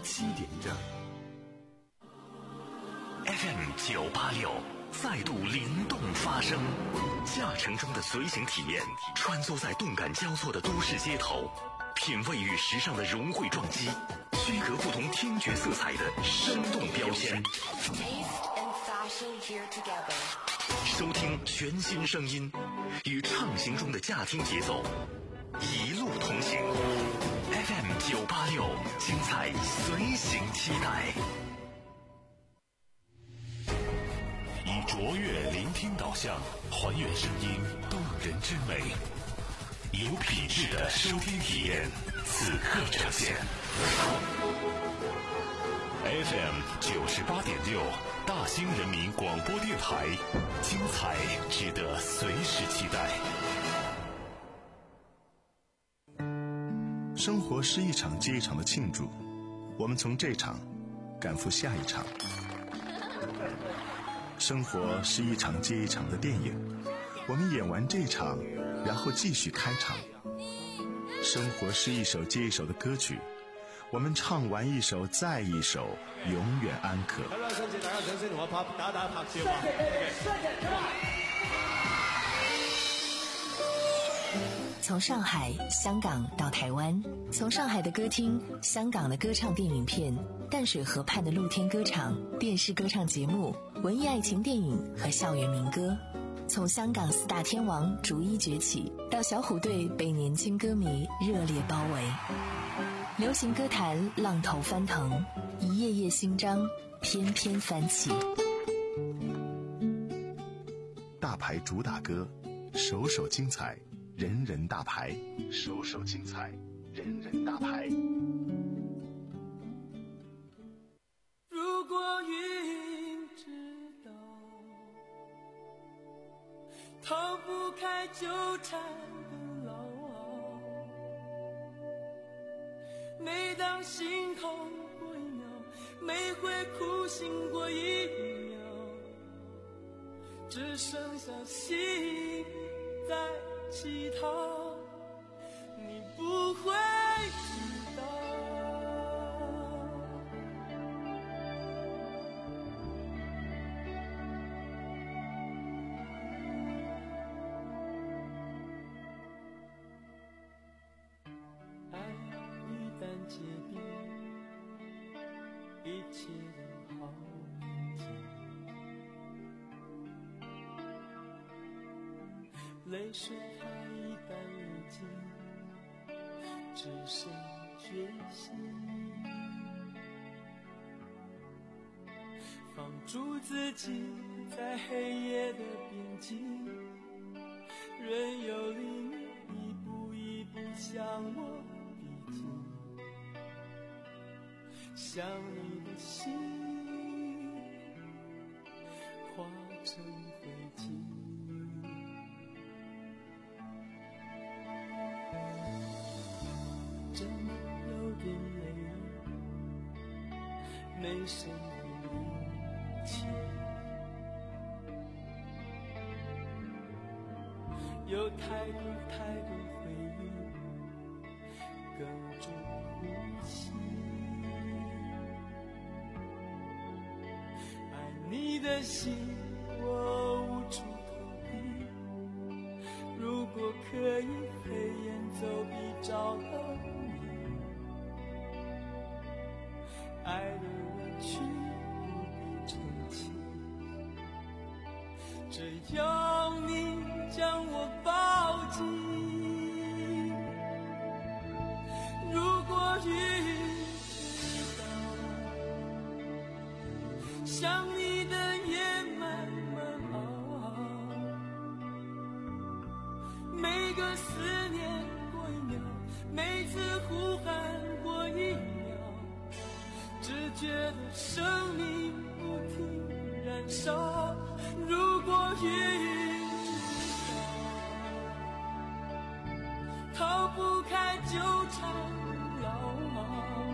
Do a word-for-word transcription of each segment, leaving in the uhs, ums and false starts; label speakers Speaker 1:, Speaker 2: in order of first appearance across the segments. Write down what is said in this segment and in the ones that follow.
Speaker 1: 七点整。
Speaker 2: F M 九八六再度灵动发声，驾乘中的随行体验，穿梭在动感交错的都市街头，品味与时尚的融汇撞击，区隔不同听觉色彩的生动标签。收听全新声音，与畅行中的驾听节奏，一路同行。F M 九八六，精彩随行期待。以卓越聆听导向，还原声音动人之美，有品质的收听体验，此刻呈现。F M 九十八点六，大兴人民广播电台，精彩值得随时期待。
Speaker 3: 生活是一场接一场的庆祝，我们从这场赶赴下一场。生活是一场接一场的电影，我们演完这场，然后继续开场。生活是一首接一首的歌曲，我们唱完一首再一首，永远安可。
Speaker 4: 好啦，多謝大家掌聲同我拍打打拍照啊！
Speaker 5: 从上海、香港到台湾，从上海的歌厅、香港的歌唱电影片、淡水河畔的露天歌场、电视歌唱节目、文艺爱情电影和校园民歌，从香港四大天王逐一崛起，到小虎队被年轻歌迷热烈包围。流行歌坛浪头翻腾，一页页新章翩翩翻起。
Speaker 3: 大牌主打歌，首首精彩，人人大牌，首首精彩，人人大牌。
Speaker 6: 如果云知道逃不开纠缠的牢熬，每当心痛过一秒，每回苦醒过一秒，只剩下心在乞讨，你不会知道。爱一旦结冰，一切都好平静，泪水它一旦流尽，只剩决心，放逐自己在黑夜的边境，任由黎明一步一步向我逼近，想你的心化成灰烬。真有点累，没什么力气，有太多太多回忆哽住呼吸。爱你的心我无处投避，如果可以黑眼走比找到你，爱的委屈不必澄清，只要你将我抱紧。如果云知道想你的夜慢慢熬，每个思念过一秒，每次呼喊过一秒，只觉得生命不停燃烧。如果云逃不开纠缠牢牢，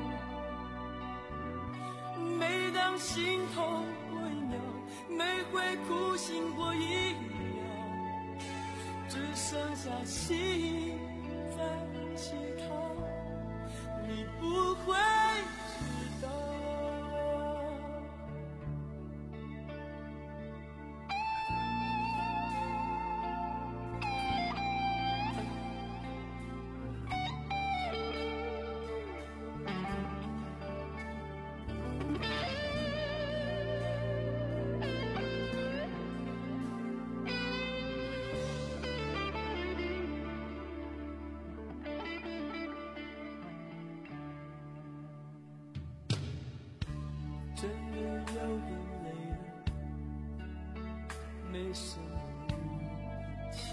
Speaker 6: 每当心痛过一秒，每回苦醒过一秒，只剩下心在乞讨，你不会知道。 眼泪了，没什么力气。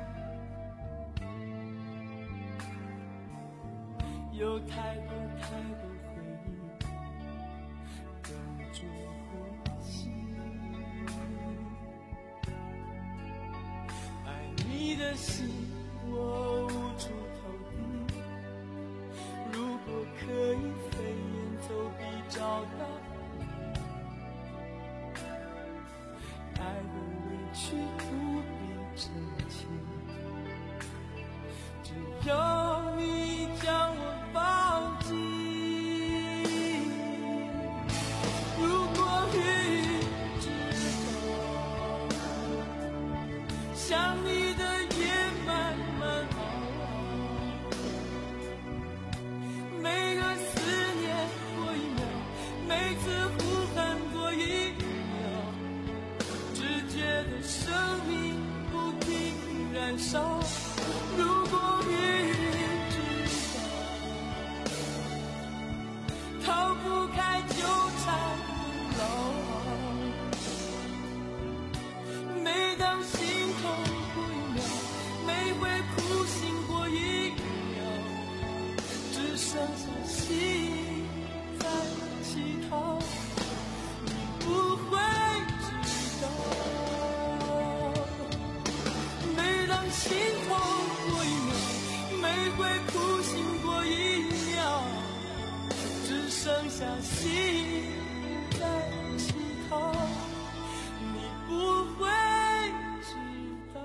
Speaker 6: 有太多太多回忆等住呼吸，爱你的心我无处投递，如果可以飞檐走壁找到你，爱的委屈不必澄清，只要你将我抱紧。如果雨知道想你的夜慢慢熬，每个思念过一秒，每次呼喊过一秒，只觉得生命不停燃烧。如果雨知道逃不开纠缠的牢，每当心痛过一秒，每回哭醒过一秒，只剩下心在乞讨，你不会知道。每当心痛过一秒，每回哭醒过一秒，只剩下心在乞讨，你不会知道。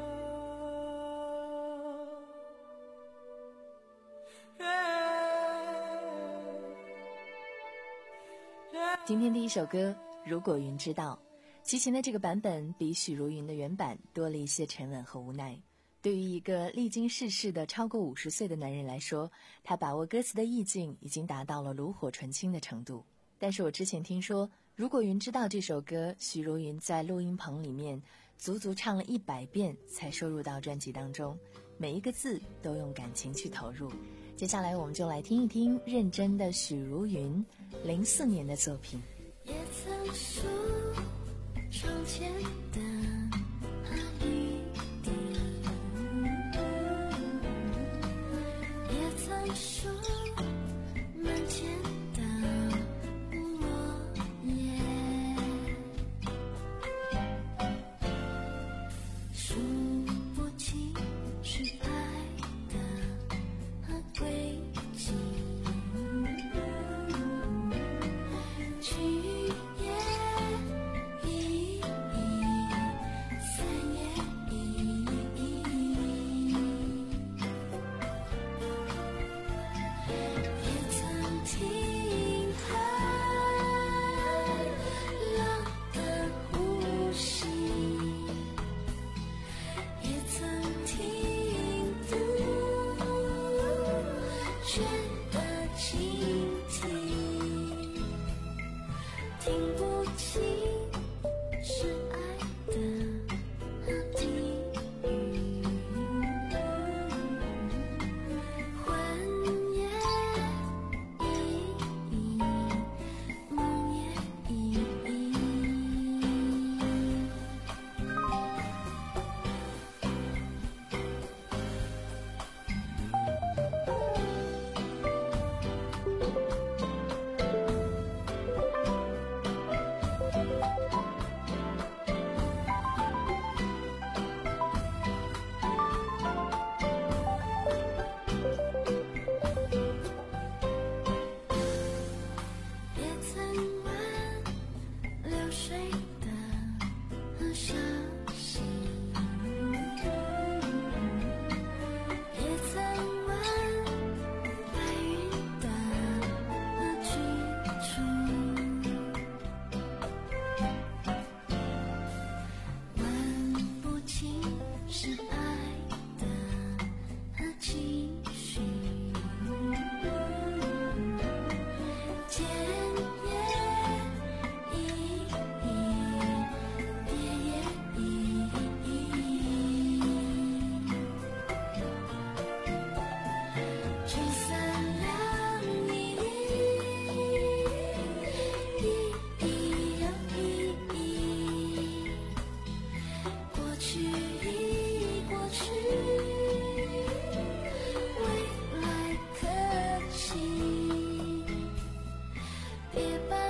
Speaker 5: 今天第一首歌《如果云知道》，齐秦的这个版本比许茹芸的原版多了一些沉稳和无奈。对于一个历经世事的超过五十岁的男人来说，他把握歌词的意境已经达到了炉火纯青的程度。但是我之前听说，《如果云知道》这首歌，许茹芸在录音棚里面足足唱了一百遍才收入到专辑当中，每一个字都用感情去投入。接下来我们就来听一听认真的许茹芸零四年的作品。
Speaker 1: 也曾数窗前的雨滴，也曾数门前的落叶，数不清是爱的轨迹，去也一一，散也一一，也曾听海浪的呼吸，也曾听杜鹃的倾听，听不清是爱的地狱，魂也一一，梦也一一。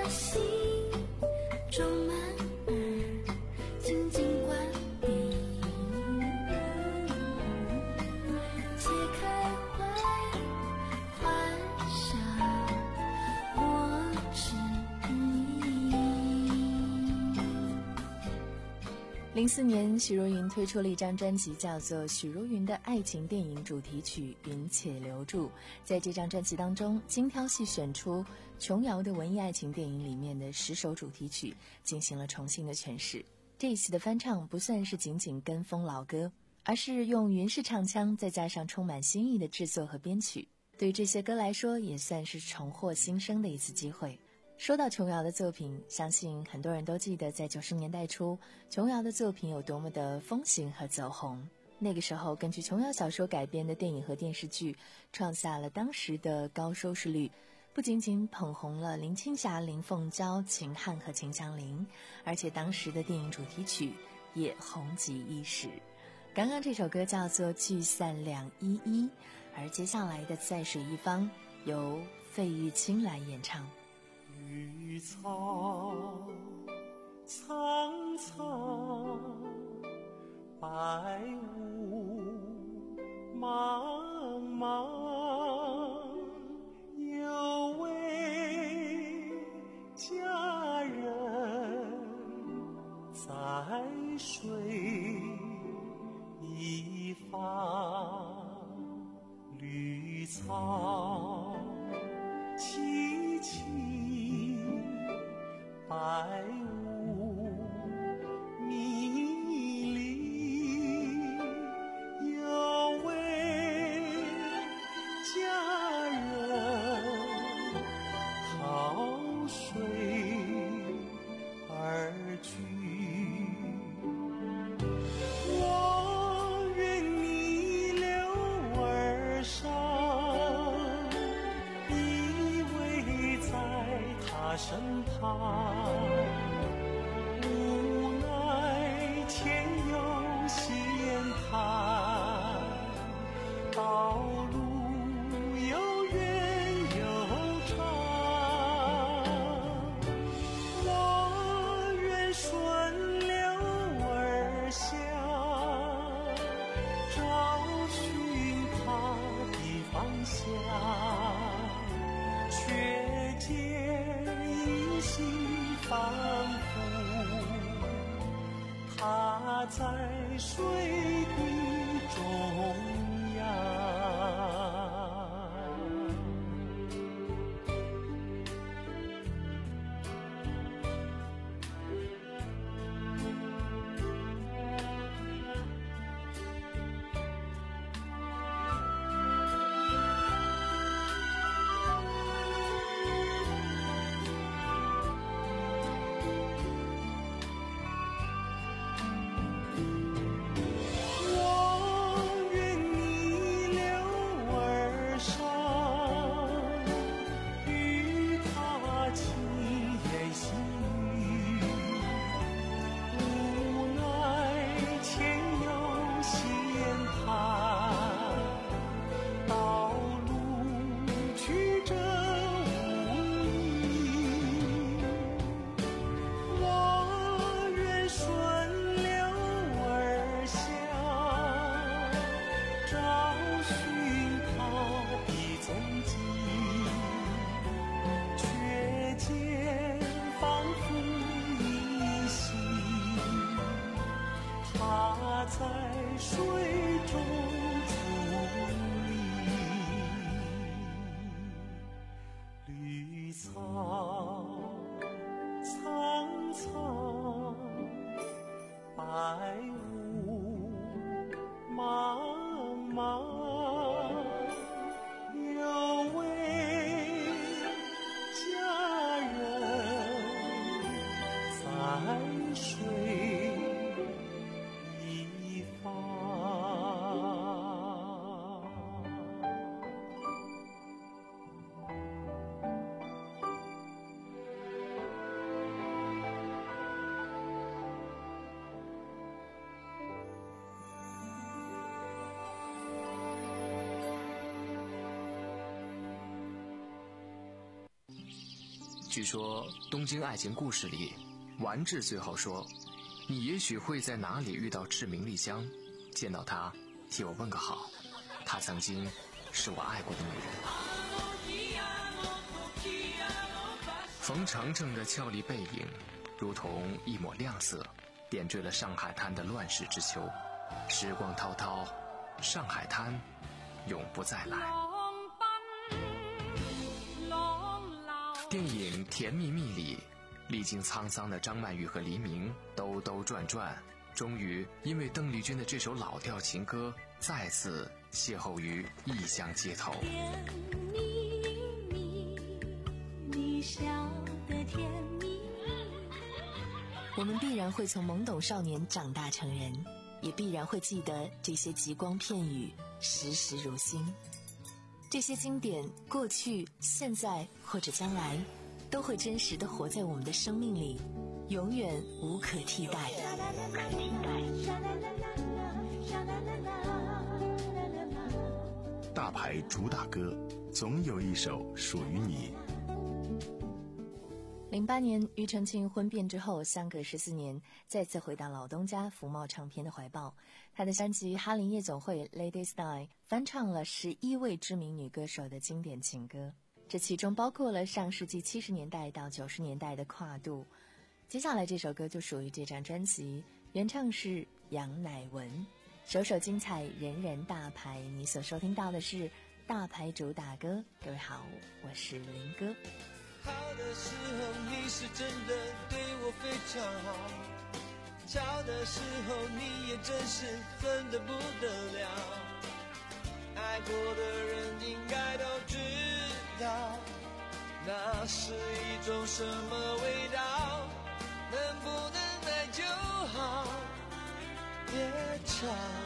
Speaker 1: 心装满耳，静静观你，解开怀幻想，我是你。
Speaker 5: 零四年，许茹芸推出了一张专辑，叫做《许茹芸的爱情电影主题曲·云且留住》。在这张专辑当中，精挑细选出琼瑶的文艺爱情电影里面的十首主题曲，进行了重新的诠释。这一次的翻唱不算是仅仅跟风老歌，而是用云式唱腔，再加上充满新意的制作和编曲。对于这些歌来说，也算是重获新生的一次机会。说到琼瑶的作品，相信很多人都记得在九十年代初，琼瑶的作品有多么的风行和走红。那个时候，根据琼瑶小说改编的电影和电视剧，创下了当时的高收视率，不仅仅捧红了林青霞、林凤娇、秦汉和秦祥林，而且当时的电影主题曲也红极一时。刚刚这首歌叫做《聚散两依依》，而接下来的《在水一方》由费玉清来演唱。
Speaker 6: 绿草苍苍，白雾茫茫，有位佳人在水一方，绿草萋萋，白雾迷离，有位佳人靠水而居。我愿逆流而上，依偎在他身旁，无奈前有险滩，道路又远又长，我愿顺流而下，找寻他的方向，却见依稀仿佛他在水的中央。我愿逆流而上，与他轻言细语，无奈前有险滩，道路曲折无依，我愿顺流而下，找寻他的踪迹，却见仿佛依稀他在水中伫立。绿草苍苍，白雾茫茫，有位佳人在水一方。
Speaker 7: 据说东京爱情故事里，丸治最后说，你也许会在哪里遇到志明丽香，见到她替我问个好，她曾经是我爱过的女人。冯程程的俏丽背影如同一抹亮色，点缀了上海滩的乱世之秋。时光滔滔，上海滩永不再来。电影《甜蜜蜜》里，历经沧桑的张曼玉和黎明兜兜转转，终于因为邓丽君的这首老调情歌，再次邂逅于异乡街头。
Speaker 1: 甜蜜蜜，你笑得甜蜜。
Speaker 5: 我们必然会从懵懂少年长大成人，也必然会记得这些极光片语，时时如新。这些经典，过去、现在或者将来，都会真实地活在我们的生命里，永远无可替代。
Speaker 3: 大牌主打歌，总有一首属于你。
Speaker 5: 零八年，庾澄庆婚变之后，相隔十四年，再次回到老东家福茂唱片的怀抱。他的专辑《哈林夜总会》Ladies Night 翻唱了十一位知名女歌手的经典情歌，这其中包括了上世纪七十年代到九十年代的跨度。接下来这首歌就属于这张专辑，原唱是杨乃文。首首精彩，人人大牌。你所收听到的是大牌主打歌。各位好，我是林哥。
Speaker 6: 好的时候你是真的对我非常好，巧的时候你也真是真的不得了，爱过的人应该都知道，那是一种什么味道，能不能爱就好，别吵。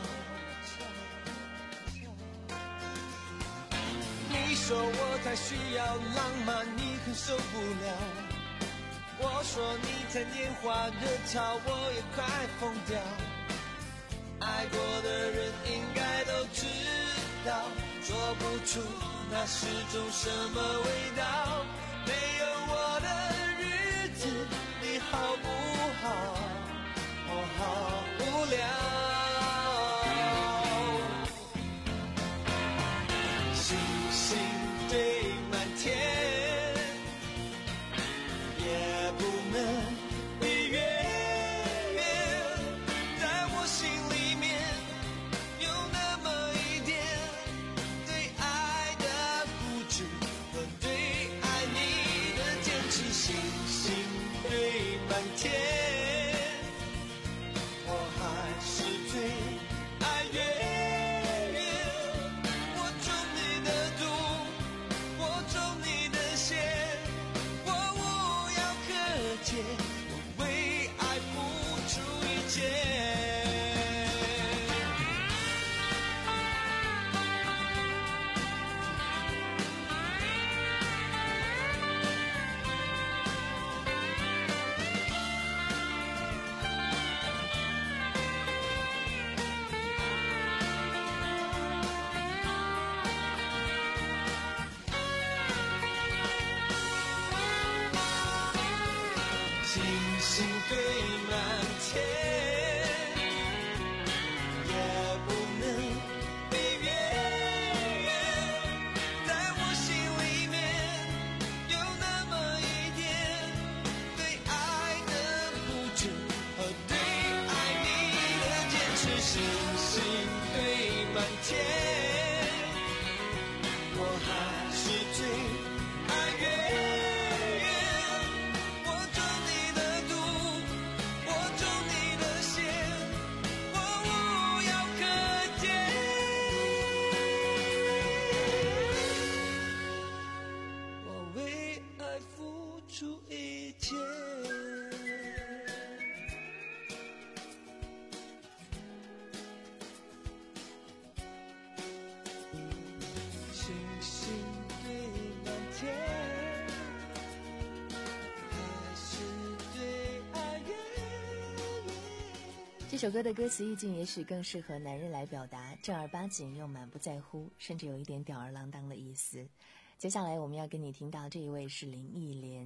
Speaker 6: 你说我太需要浪漫，你很受不了，我说你太年华热潮，我也快疯掉，爱过的人应该都知道，说不出那是种什么味道，没有我的日子你好不好，我好无聊，对满天，也不能比月圆，在我心里面有那么一点对爱的固执和对爱你的坚持，星星对满天，我还是最爱月。我为爱付出一切。星堆满天，也不能比月圆，在我心里面有那么一点对爱的固执和对爱你的坚持，星星堆满天，我还是最爱月。
Speaker 5: 这首歌的歌词意境也许更适合男人来表达，正儿八经又满不在乎，甚至有一点吊儿郎当的意思。接下来我们要跟你听到这一位是林忆莲，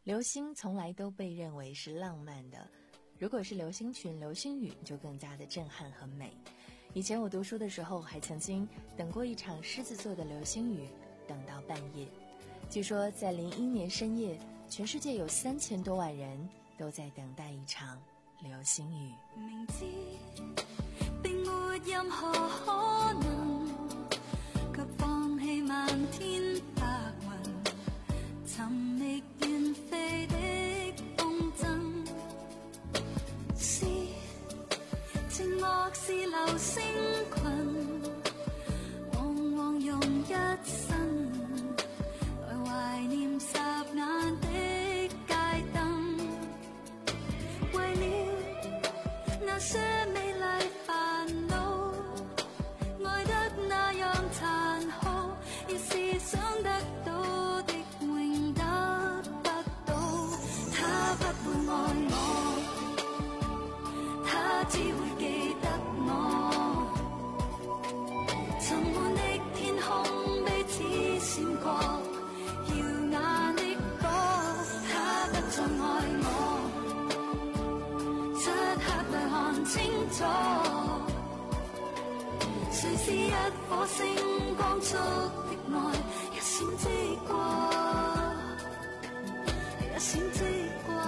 Speaker 5: 流星从来都被认为是浪漫的，如果是流星群、流星雨，就更加的震撼和美。以前我读书的时候，还曾经等过一场狮子座的流星雨，等到半夜。据说在零一年深夜，全世界有三千多万人都在等待一场流星雨。
Speaker 1: 明知並沒任何可能，卻放棄漫天白雲，尋覓遠飛的風箏。是寂寞是流星群，往往用一生來懷念霎眼的街燈，為了那些美麗煩惱，愛得那樣殘酷，要是想得到的永得不到。他不會愛我，他只會記得我。沉悶的天空彼此閃過耀眼的歌，他不再愛我，漆黑裏看清楚，誰是一顆星光速的愛，一閃即過，一閃即過。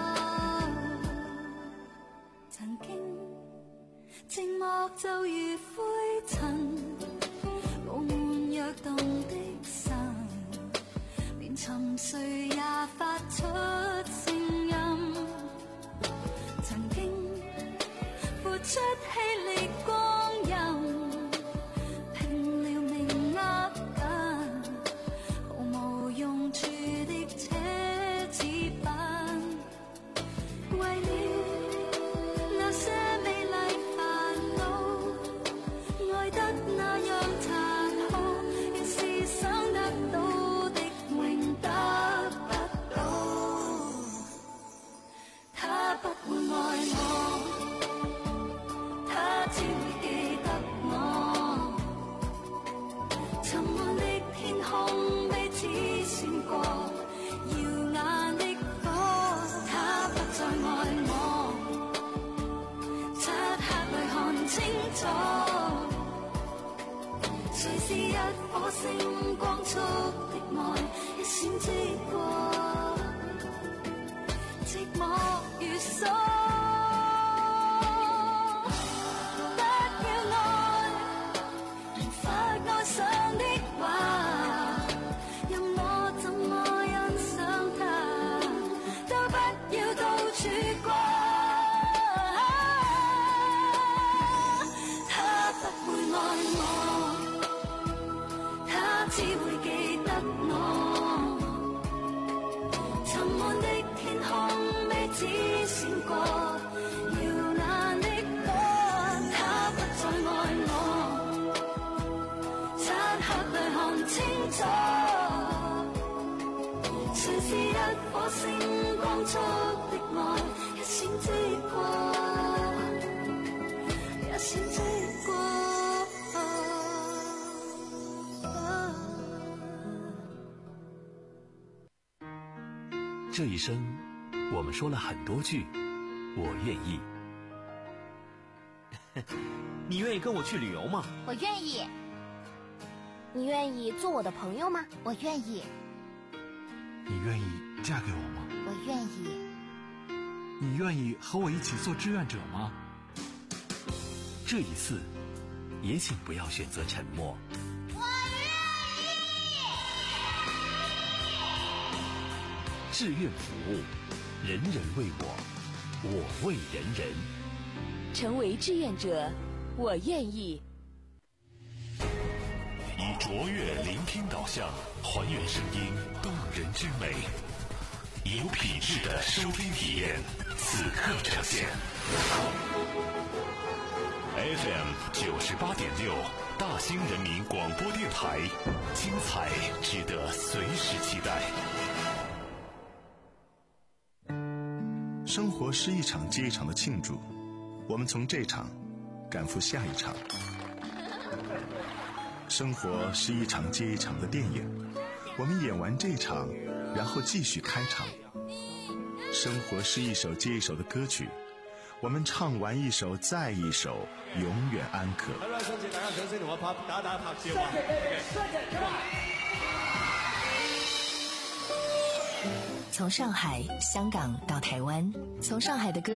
Speaker 1: 曾經寂寞就如灰塵，無悶躍動的神，連沉睡也發出聲音。曾經付出氣力光陰，拼了命握緊，毫無用處的奢侈品，為了那些美麗煩惱，愛得那樣殘酷，要是想得到的永得不到。他不會愛我，他只會記得我。沉悶的天空彼此閃過耀眼的歌，他不再愛我，漆黑裏看清楚，誰是一顆星光速的愛，一閃即過，寂寞如鎖。不要愛，無法愛上的話，任我怎麼欣賞它，都不要到處掛。他不會愛我，他只會記得我。沉悶的天空彼此閃過耀眼的歌，他不再愛我，漆黑裏看清楚，誰是一顆星光速的愛，一閃即過，一閃即過。
Speaker 2: 这一生，我们说了很多句“我愿意”。
Speaker 4: 你愿意跟我去旅游吗？
Speaker 8: 我愿意。你愿意做我的朋友吗？我愿意。
Speaker 9: 你愿意嫁给我吗？
Speaker 8: 我愿意。
Speaker 9: 你愿意和我一起做志愿者吗？
Speaker 2: 这一次，也请不要选择沉默。志愿服务，人人为我，我为人人。
Speaker 5: 成为志愿者，我愿意。
Speaker 2: 以卓越聆听导向，还原声音动人之美，有品质的收听体验，此刻呈现。F M 九十八点六，大兴人民广播电台，精彩值得随时期待。
Speaker 3: 生活是一场接一场的庆祝，我们从这场赶赴下一场。生活是一场接一场的电影，我们演完这场，然后继续开场。 生活是一首接一首的歌曲，我们唱完一首再一首，永遠安可。
Speaker 10: 好啦，想請大家掌聲同我拍打打拍照啊！
Speaker 5: 從上海、香港到台灣，從上海的歌。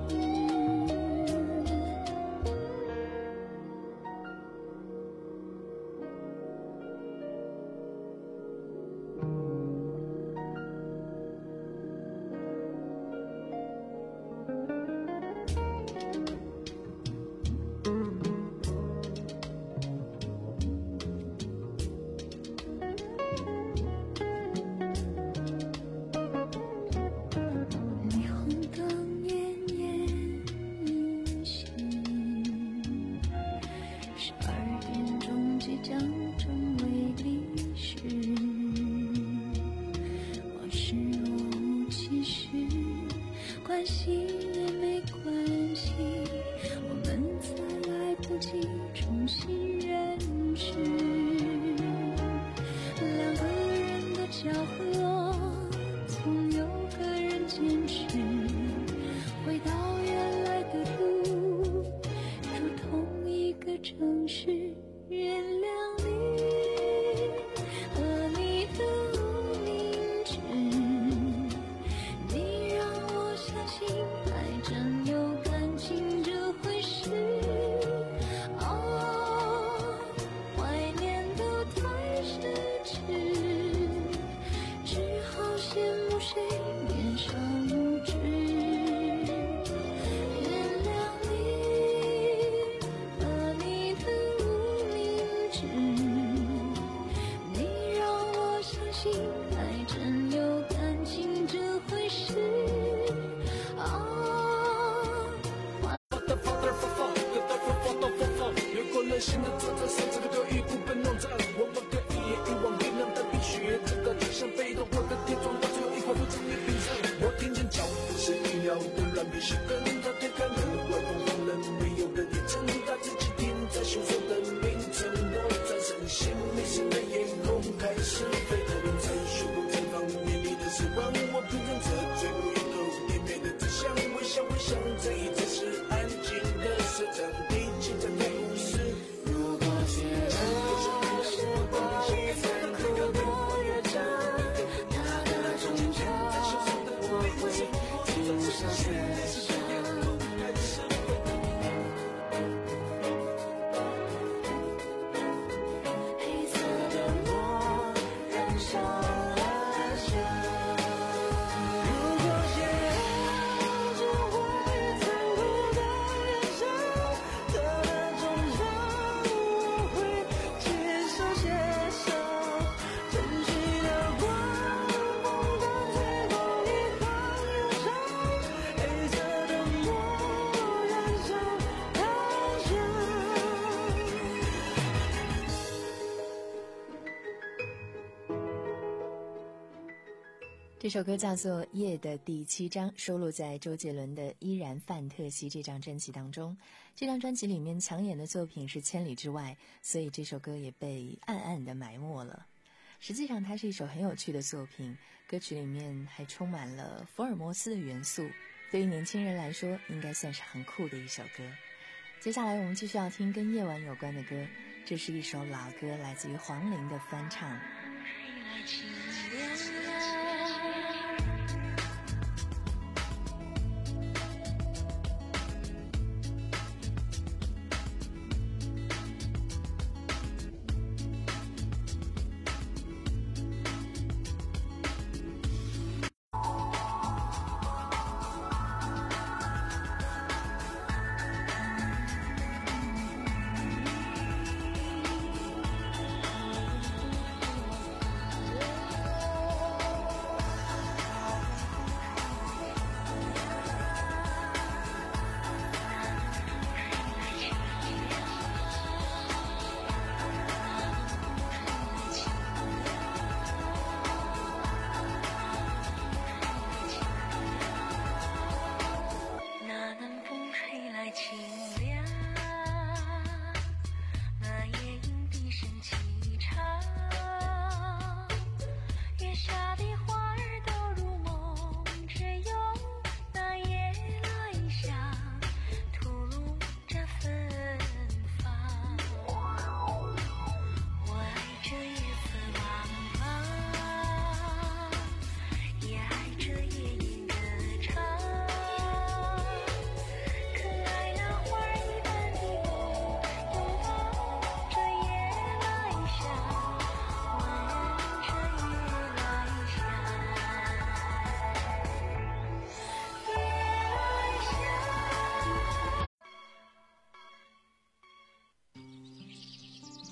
Speaker 5: 这首歌叫做《夜》的第七章，收录在周杰伦的《依然范特西》这张专辑当中。这张专辑里面抢眼的作品是《千里之外》，所以这首歌也被暗暗地埋没了。实际上它是一首很有趣的作品，歌曲里面还充满了福尔摩斯的元素，对于年轻人来说应该算是很酷的一首歌。接下来我们继续要听跟夜晚有关的歌，这是一首老歌，来自于黄龄的翻唱。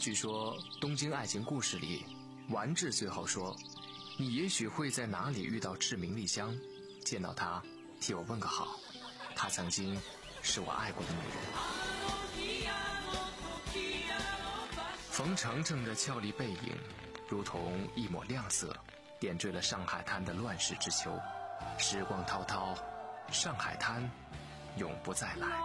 Speaker 7: 据说《东京爱情故事》里，丸治最后说，你也许会在哪里遇到赤名莉香，见到她替我问个好，她曾经是我爱过的女人。冯程程的俏丽背影如同一抹亮色，点缀了上海滩的乱世之秋。时光滔滔，上海滩永不再来。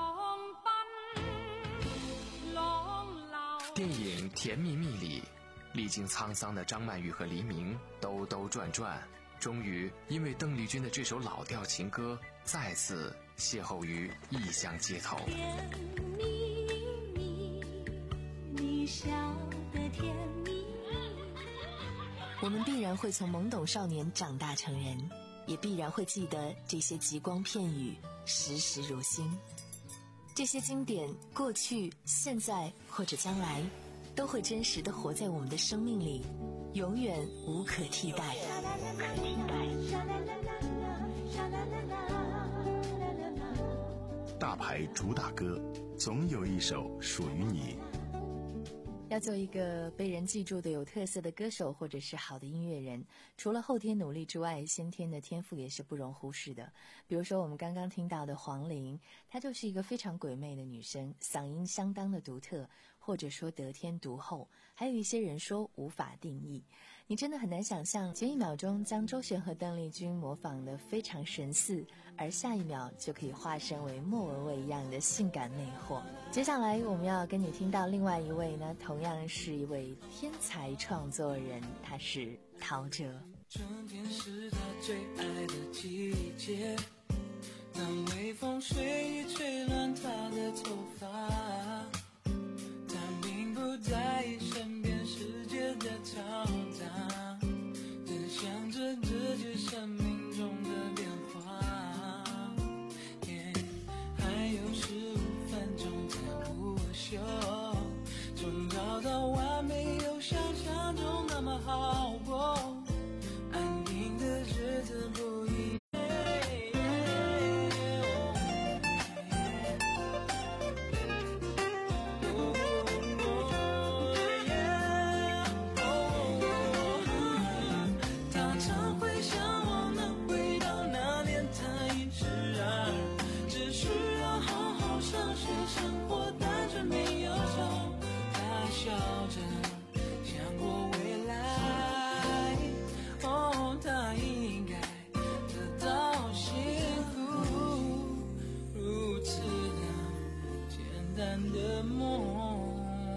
Speaker 7: 电影《甜蜜蜜》里，历经沧桑的张曼玉和黎明兜兜转转，终于因为邓丽君的这首老调情歌再次邂逅于异乡街头。
Speaker 1: 甜蜜蜜，你笑得甜蜜。
Speaker 5: 我们必然会从懵懂少年长大成人，也必然会记得这些极光片语，时时如新。这些经典，过去、现在或者将来，都会真实地活在我们的生命里，永远无可替代。
Speaker 3: 大牌主打歌，总有一首属于你。
Speaker 5: 要做一个被人记住的有特色的歌手或者是好的音乐人，除了后天努力之外，先天的天赋也是不容忽视的。比如说我们刚刚听到的黄龄，她就是一个非常鬼魅的女生，嗓音相当的独特，或者说得天独厚，还有一些人说无法定义。你真的很难想象，前一秒钟将周璇和邓丽君模仿得非常神似，而下一秒就可以化身为莫文蔚一样的性感魅惑。接下来我们要跟你听到另外一位呢，同样是一位天才创作人，他是陶喆。
Speaker 6: 春天是他最爱的季节，当微风随意吹乱他的头发，他并不在意身边世界的嘈杂，只想着自己生命中的变化。还有十五分钟才午休，总找到完美有想象中那么好过，安定的日子不一样。他常会向往能回到那年他一直啊，只需要好好上学生活，单纯没有愁。他笑着想过未来，哦，他应该得到幸福，如此的简单的梦，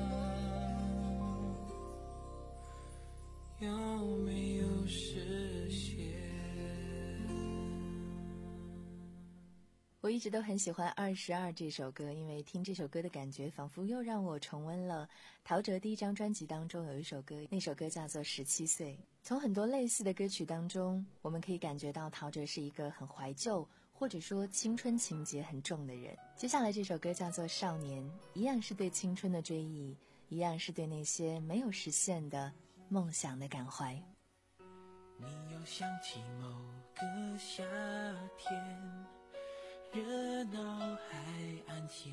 Speaker 6: 有没有实现？
Speaker 5: 我一直都很喜欢《二十二》这首歌，因为听这首歌的感觉仿佛又让我重温了陶喆第一张专辑当中有一首歌，那首歌叫做《十七岁》。从很多类似的歌曲当中，我们可以感觉到陶喆是一个很怀旧或者说青春情节很重的人。接下来这首歌叫做《少年》，一样是对青春的追忆，一样是对那些没有实现的梦想的感怀。
Speaker 6: 你又想起某个夏天，热闹海岸线，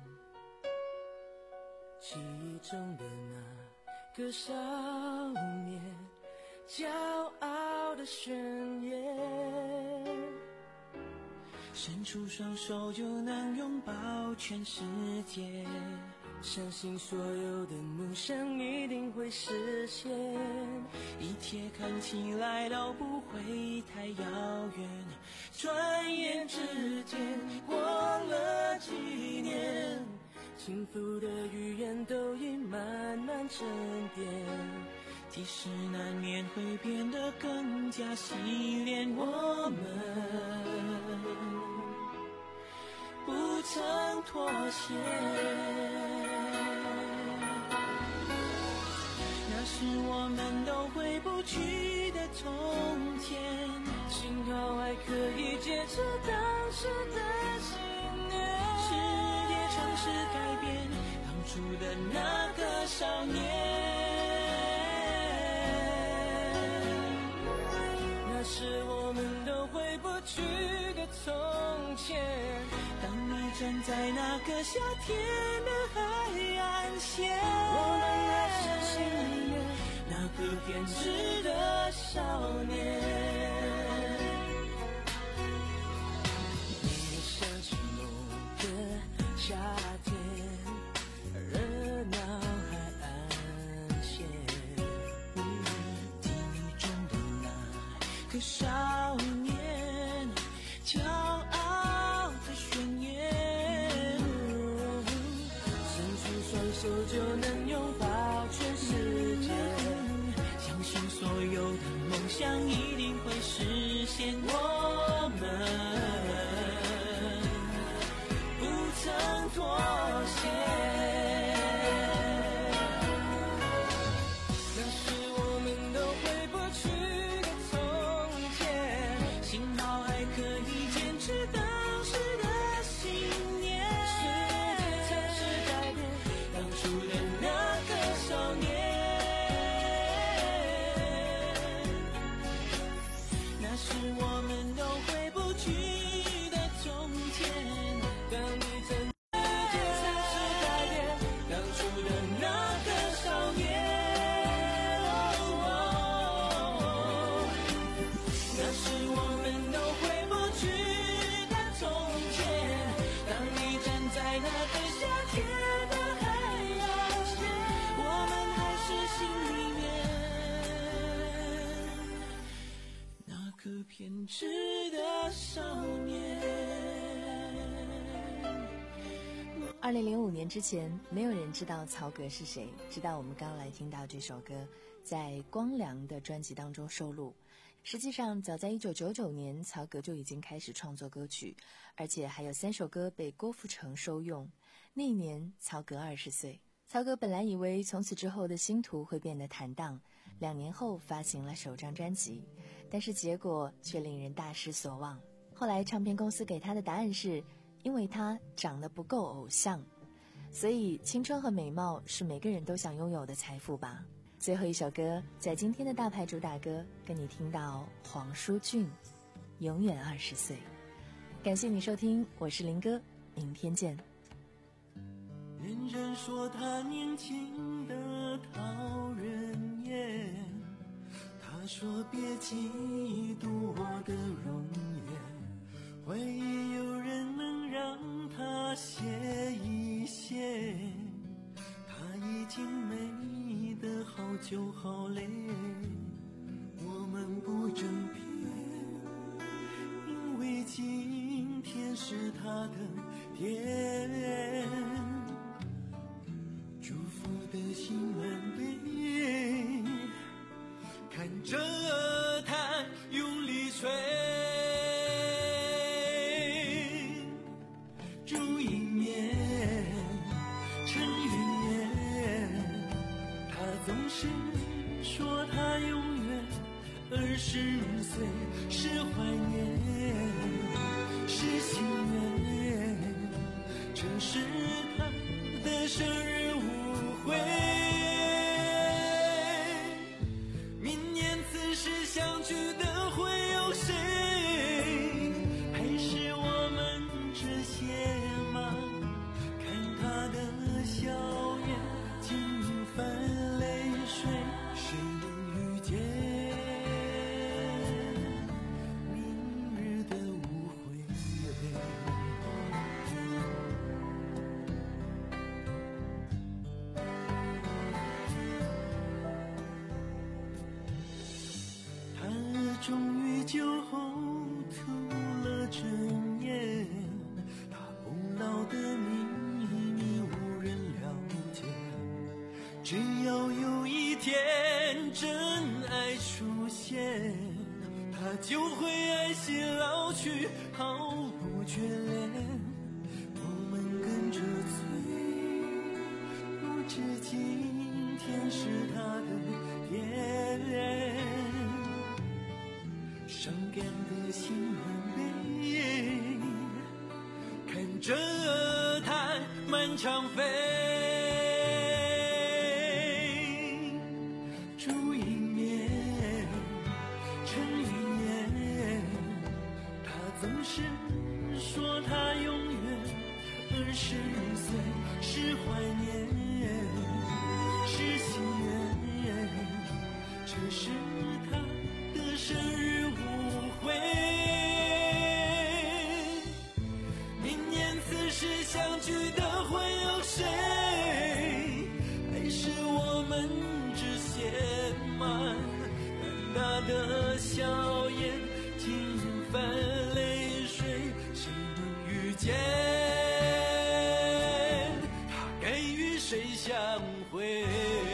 Speaker 6: 记忆中的那个少年，骄傲的宣言，伸出双手就能拥抱全世界，相信所有的梦想一定会实现，一切看起来都不会太遥远，转眼之间过了几年，幸福的语言都已慢慢沉淀，即使难免会变得更加洗练，我们不曾妥协，那是我们都回不去的从前，幸好还可以坚持当时的信念，世界尝试改变当初的那个少年，那是我们都回不去的从前，当你站在那个夏天的海岸线，我们还是心里面那个偏执的少年。你想起某个夏天，热闹海岸线，记忆中的那个少年，骄傲的宣言，伸出双手就能拥抱全世界，相信所有的梦想一定会实现。我们不曾妥协，那是我们都回不去的从前，幸好还可以坚持当时的信念。世界暂时改变当初的那个少年，那是我们都回不去的从前。当你真世界暂时改变当初的那个少年，那是我们都回不去的从前。当你站在那个夏天的海岸线，我们还是心里面那个偏执的少年。
Speaker 5: 二零零五年之前，没有人知道曹格是谁，直到我们刚来听到这首歌在光良的专辑当中收录。实际上早在一九九九年，曹格就已经开始创作歌曲，而且还有三首歌被郭富城收用。那一年曹格二十岁。曹格本来以为从此之后的星途会变得坦荡，两年后发行了首张专辑，但是结果却令人大失所望。后来唱片公司给他的答案是，因为他长得不够偶像，所以青春和美貌是每个人都想拥有的财富吧。最后一首歌，在今天的大牌主打歌，跟你听到黄舒骏，永远二十岁。感谢你收听，我是林哥，明天见。
Speaker 6: 人人说他年轻的讨人厌，他说别嫉妒我的容颜，怀疑有人能让他歇一歇，他已经美得好久好累，我们不争辩，因为今天是他的天，祝福的心满杯，看着他用力吹，烛一面尘云烟，他总是说他永远二十岁，是怀念是心愿，这是他的生日舞会，明年此时相聚的会有谁？还是我们这些吗？看他的笑颜尽泛泪水，谁能预见明日的无悔？他终于酒后吐了真言，他不老的秘密无人了解，只要有一天真爱出现，他就会爱惜老去，毫不眷恋，我们跟着醉，不知今天是他的天，伤感的心很悲，看着它漫长飞，烛一面尘云烟，他总是说他永远二十岁是怀念，是心愿，这是他的生日舞会。明年此时相聚的会有谁？还是我们只嫌慢？尴尬的笑颜，听人泛泪水，谁能遇见？他该与谁相会？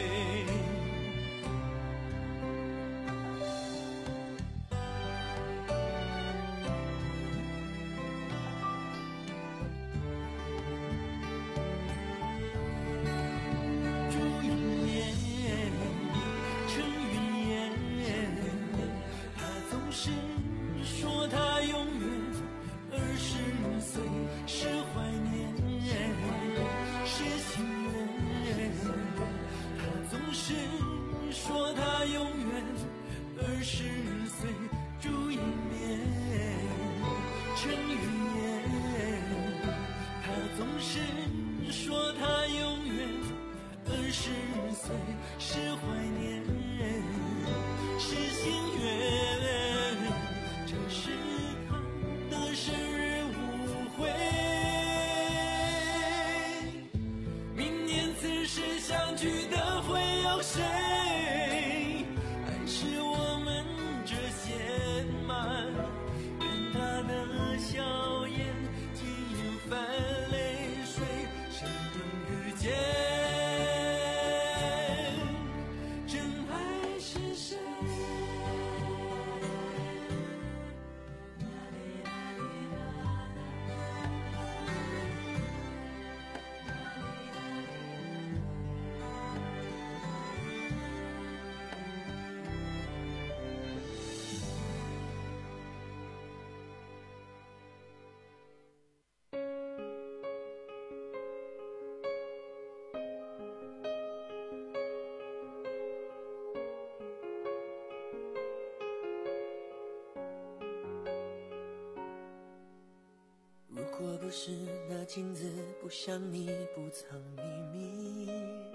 Speaker 11: 若不是那镜子不像你不藏秘密，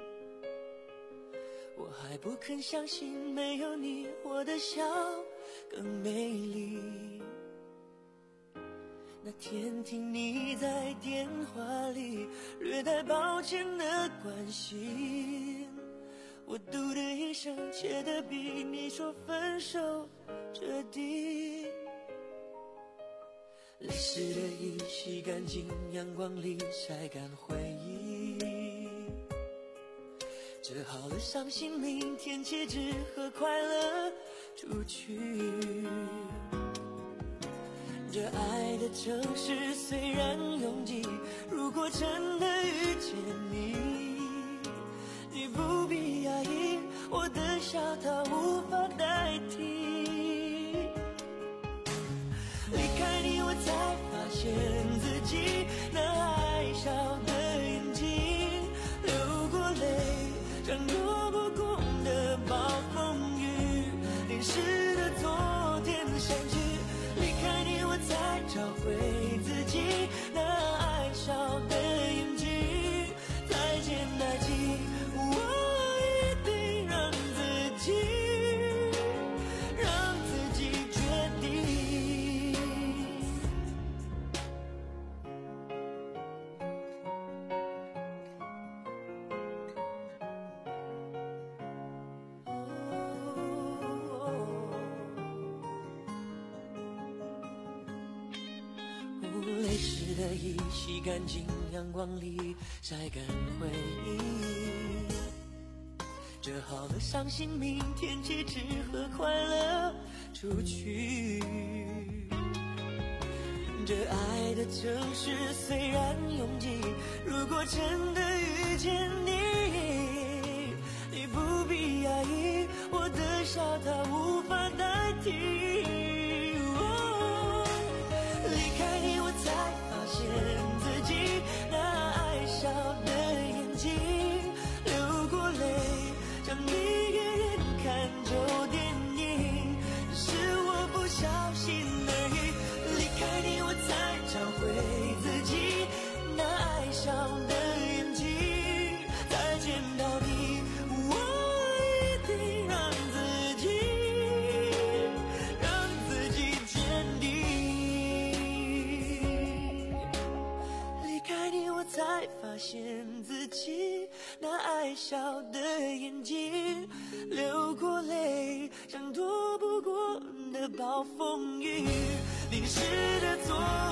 Speaker 11: 我还不肯相信没有你我的笑更美丽。那天听你在电话里略带抱歉的关心，我嘟的一声切得比你说分手彻底。泪湿的衣洗干净，阳光里晒干回忆，折好了伤心，明天起只和快乐出去。这爱的城市虽然拥挤，如果真的遇见你，你不必压抑，我的笑它无法代替。离开你我才发现自己那爱笑的眼睛，流过泪像躲不过的暴风雨，淋湿的昨天相聚。离开你我才找回自己那爱笑的眼睛，再见代替我一定让自己让自己决定。泪湿的衣洗干净，阳光里晒干回忆，折好了伤心，明天起只和快乐出去。这爱的城市虽然拥挤，如果真的遇见你，你不必压抑，我的笑它无法代替。自己那爱笑的眼睛，流过泪像一个人看旧电影，是我不小心而已。离开你我才找回自己那爱发现自己那爱笑的眼睛，流过泪像躲不过的暴风雨，淋湿的左